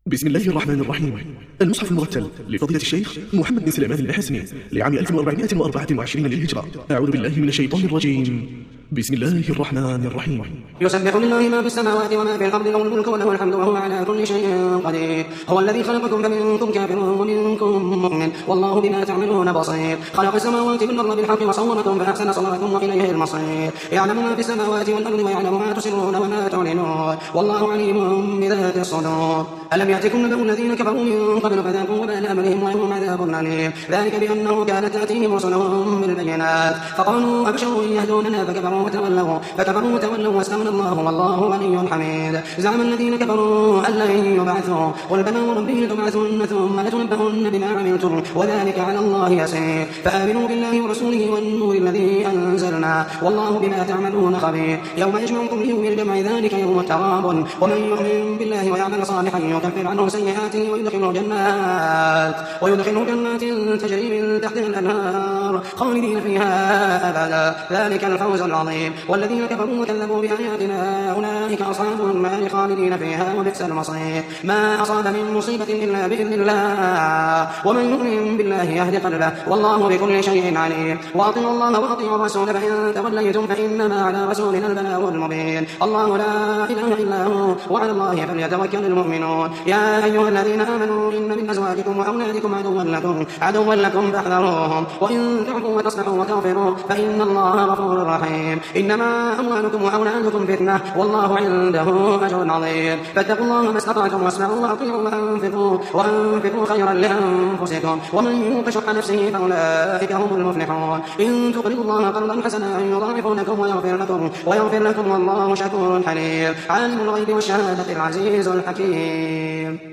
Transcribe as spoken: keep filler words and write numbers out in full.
بسم الله الرحمن الرحيم. المصحف المرتل لفضيلة الشيخ محمد بن سليمان الحسني لعام ألف وأربعمائة وأربعة وعشرين للهجرة. أعوذ بالله من الشيطان الرجيم. بسم الله الرحمن الرحيم. يسبح لله ما في السماوات وما في الأرض له الملك وله الحمد وهو على كل شيء قدير. هو الذي خلقكم فمنكم كافر ومنكم مؤمن والله بما تعملون بصير. خلق السماوات والأرض بالحق وصوركم فأحسن صوركم وإليه المصير. يعلم ما في السماوات والأرض ويعلم ما تسرون وما تعلنون والله عليم بذات الصدور. ألم يأتكم نبأ الذين كفروا من قبل فذاقوا وبال أمرهم ولهم عذاب أليم. ذلك بأنه كانت تأتيهم رسلهم بالبينات فقالوا أبشر يهدوننا فكفروا وتولوا فكفروا وتولوا واستغنى الله والله غني حميد. زعم الذين كفروا أن لن يبعثوا قل بلى وربي لتبعثن ثم لتنبؤن بما عملتم وذلك على الله يسير. فآمنوا بالله ورسوله والنور الذي أنزلنا والله بما تعملون خبير. يوم يجمعكم ليوم الجمع ذلك يوم التغاب ومن يؤمن بالله ويعمل صالحا يكفر عنه سيئاته ويدخله جنات ويدخله جنات تجري من تحتها الأنهار خالدين فيها أبدا ذلك الفوز العظيم. والذين كفروا وكذبوا بآياتنا أولئك أصحاب النار خالدين فيها وبئس المصير. ما أصاب من مصيبة إلا بإذن الله ومن يؤمن بالله يهد قلبه والله بكل شيء عليم. وأطيعوا الله وأطيعوا الرسول فإن توليتم فإنما على رسولنا البلاغ المبين. الله لا إله إلا هو وعلى الله فليتوكل المؤمنون. يا أيها الذين آمنوا إن من أزواجكم وأولادكم عدوا لكم عدوا لكم فاحذروهم وإن تعفوا وتصلحوا وتغفروا فإن الله غفور رحيم. إنما أموالكم وأولادكم فتنة والله عنده أجر عظيم. فاتقوا الله ما استطعتم واسمعوا وأطيعوا وأنفقوا وأنفقوا خيرا لأنفسكم ومن يوق شح نفسه فأولئك هم المفلحون. إن تقرضوا الله قرضا حسنا يضاعفه لكم ويغفر لكم ويغفر لكم والله شكور حليم. عالم الغيب والشهادة العزيز الحكيم.